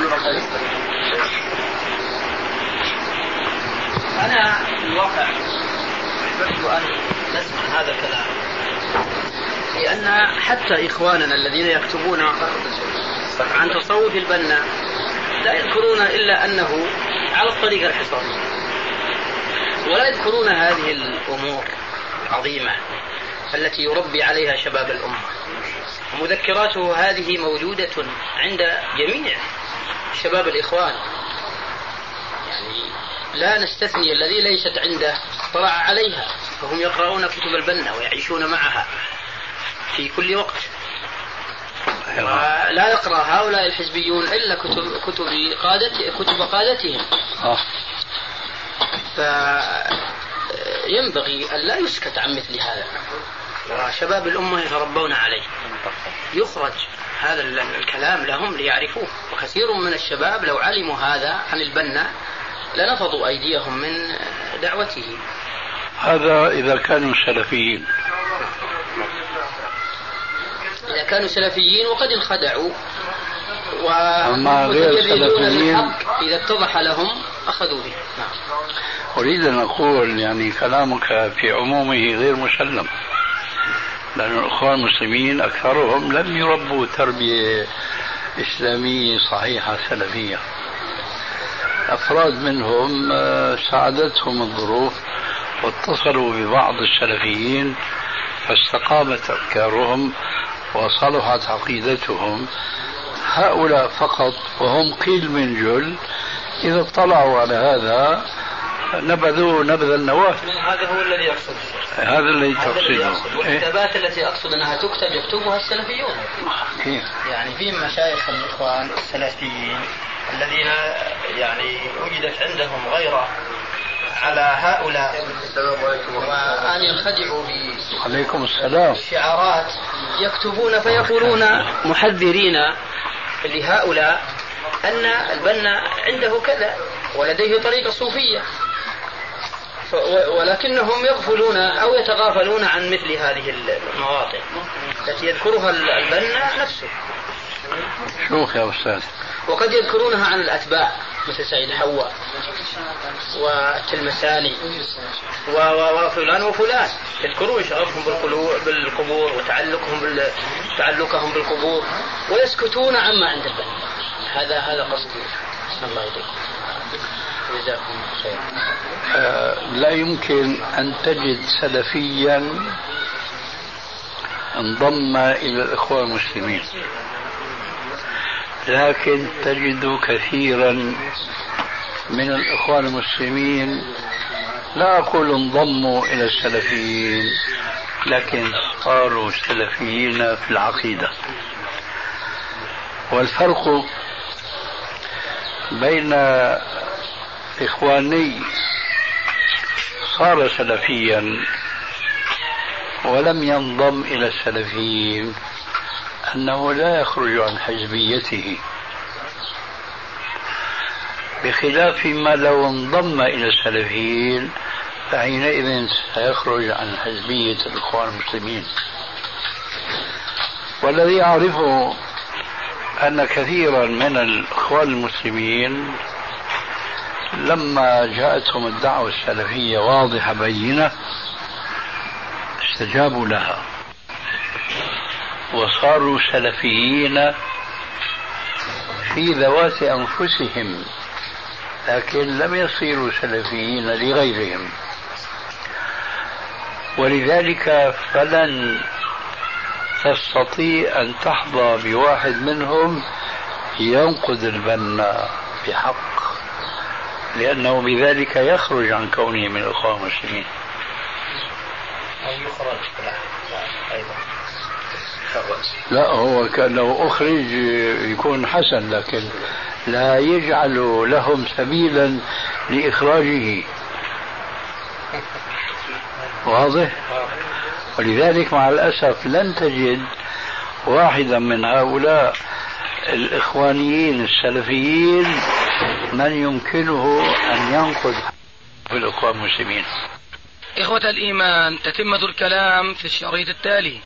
أنا في الواقع أحببت أن نسمع هذا الكلام، لأن حتى إخواننا الذين يكتبون عن تصوف البنا لا يذكرون إلا أنه على الطريقة الحصانية، ولا يذكرون هذه الأمور العظيمة التي يربي عليها شباب الأمة. ومذكراته هذه موجودة عند جميع شباب الإخوان، يعني لا نستثني الذي ليست عنده اطلع عليها، فهم يقرؤون كتب البنا ويعيشون معها في كل وقت. ولا يقرأ هؤلاء الحزبيون إلا كتب قادتهم. فينبغي أن لا يسكت عن مثل هذا، وشباب الأمة يتربون عليه، يخرج هذا الكلام لهم ليعرفوه. وكثير من الشباب لو علموا هذا عن البنا لنفضوا أيديهم من دعوته. هذا إذا كانوا سلفيين. إذا كانوا سلفيين وقد انخدعوا أما غير سلفيين إذا اتضح لهم أخذوا به. أريد أن أقول يعني كلامك في عمومه غير مسلم، لأن الأخوان المسلمين أكثرهم لم يربوا تربية إسلامية صحيحة سلفية. أفراد منهم ساعدتهم الظروف واتصلوا ببعض السلفيين فاستقامت أفكارهم وصلحت عقيدتهم. هؤلاء فقط وهم قيل من جل إذا اطلعوا على هذا نبذوا نبذ النواة. هذا هو الذي يقصد، هذا الذي تقصده. والكتابات التي أقصد أنها تكتب يكتبها السلفيون. يعني في مشايخ الإخوان السلفيين الذين يعني وجدت عندهم غيرة على هؤلاء وأن ينخدعوا عليكم السلام بالشعارات، يكتبون فيقولون محذرين لهؤلاء أن البنا عنده كذا ولديه طريقة صوفية، ولكنهم يغفلون أو يتغافلون عن مثل هذه المواطن التي يذكرها البنا نفسه. شوف يا أستاذ، وقد يذكرونها عن الأتباع مثل سيد حواء والتلمساني وفلان وفلان، يذكرون شغفهم بالقبور وتعلقهم بالقبور ويسكتون عما عند البنا. هذا قصدي. الله يديك جزاكم خير. لا يمكن أن تجد سلفيا انضم إلى الإخوان المسلمين، لكن تجد كثيرا من الإخوان المسلمين لا أقول انضموا إلى السلفيين لكن صاروا سلفيين في العقيدة. والفرق بين إخواني صار سلفيا ولم ينضم إلى السلفيين أنه لا يخرج عن حزبيته، بخلاف ما لو انضم إلى السلفيين فحينئذ سيخرج عن حزبية الإخوان المسلمين. والذي أعرفه أن كثيرا من الإخوان المسلمين لما جاءتهم الدعوة السلفية واضحة بينة استجابوا لها وصاروا سلفيين في ذوات أنفسهم، لكن لم يصيروا سلفيين لغيرهم. ولذلك فلن تستطيع أن تحظى بواحد منهم ينقذ البنا بحق، لأنه بذلك يخرج عن كونه من الإخوان المسلمين. لا، هو كان لو أخرج يكون حسن، لكن لا يجعل لهم سبيلا لإخراجه. واضح؟ ولذلك مع الأسف لن تجد واحدا من هؤلاء الإخوانيين السلفيين من يمكنه أن ينقذ في الأخوة المسلمين. إخوة الإيمان، تتمة الكلام في الشريط التالي.